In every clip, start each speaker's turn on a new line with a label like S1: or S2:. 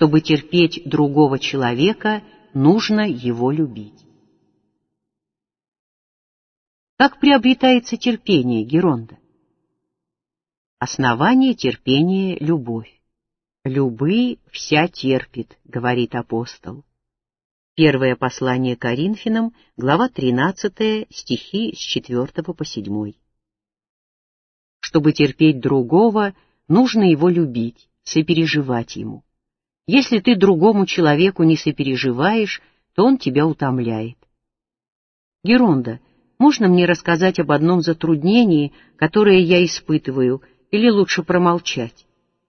S1: Чтобы терпеть другого человека, нужно его любить. Как приобретается терпение, Геронда? Основание терпения — любовь. «Любы вся терпит», — говорит апостол. Первое послание Коринфянам, глава 13, стихи с 4 по 7. Чтобы терпеть другого, нужно его любить, сопереживать ему. Если ты другому человеку не сопереживаешь, то он тебя утомляет. Геронда, можно мне рассказать об одном затруднении, которое я испытываю, или лучше промолчать?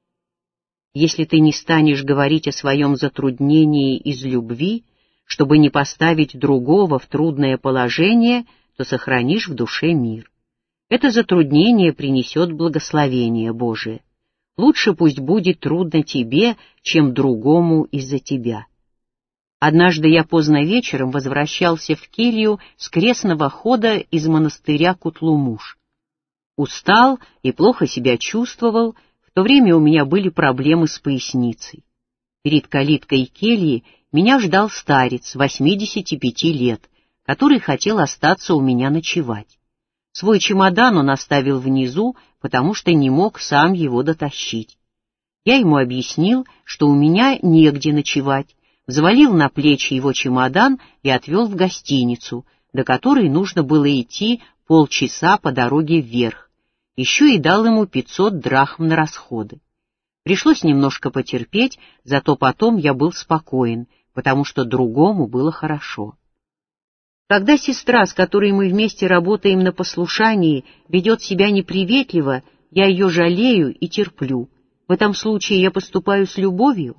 S1: Если ты не станешь говорить о своем затруднении из любви, чтобы не поставить другого в трудное положение, то сохранишь в душе мир. Это затруднение принесет благословение Божие. Лучше пусть будет трудно тебе, чем другому из-за тебя. Однажды я поздно вечером возвращался в келью с крестного хода из монастыря Кутлумуш. Устал и плохо себя чувствовал, в то время у меня были проблемы с поясницей. Перед калиткой кельи меня ждал старец 85 лет, который хотел остаться у меня ночевать. Свой чемодан он оставил внизу, потому что не мог сам его дотащить. Я ему объяснил, что у меня негде ночевать, взвалил на плечи его чемодан и отвел в гостиницу, до которой нужно было идти полчаса по дороге вверх. Еще и дал ему 500 драхм на расходы. Пришлось немножко потерпеть, зато потом я был спокоен, потому что другому было хорошо. Когда сестра, с которой мы вместе работаем на послушании, ведет себя неприветливо, я ее жалею и терплю. В этом случае я поступаю с любовью?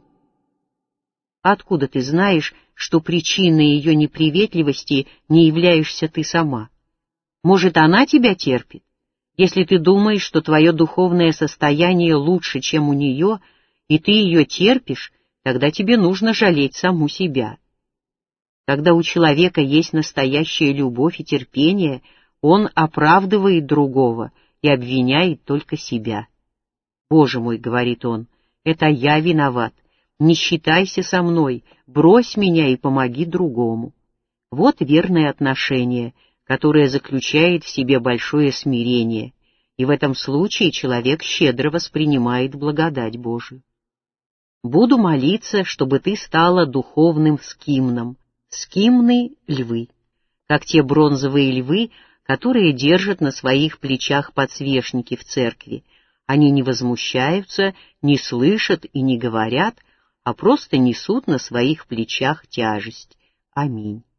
S1: Откуда ты знаешь, что причиной ее неприветливости не являешься ты сама? Может, она тебя терпит? Если ты думаешь, что твое духовное состояние лучше, чем у нее, и ты ее терпишь, тогда тебе нужно жалеть саму себя. Когда у человека есть настоящая любовь и терпение, он оправдывает другого и обвиняет только себя. «Боже мой», — говорит он, — «это я виноват. Не считайся со мной, брось меня и помоги другому». Вот верное отношение, которое заключает в себе большое смирение, и в этом случае человек щедро воспринимает благодать Божию. Буду молиться, чтобы ты стала духовным скимном. Скимны — львы, как те бронзовые львы, которые держат на своих плечах подсвечники в церкви. Они не возмущаются, не слышат и не говорят, а просто несут на своих плечах тяжесть. Аминь.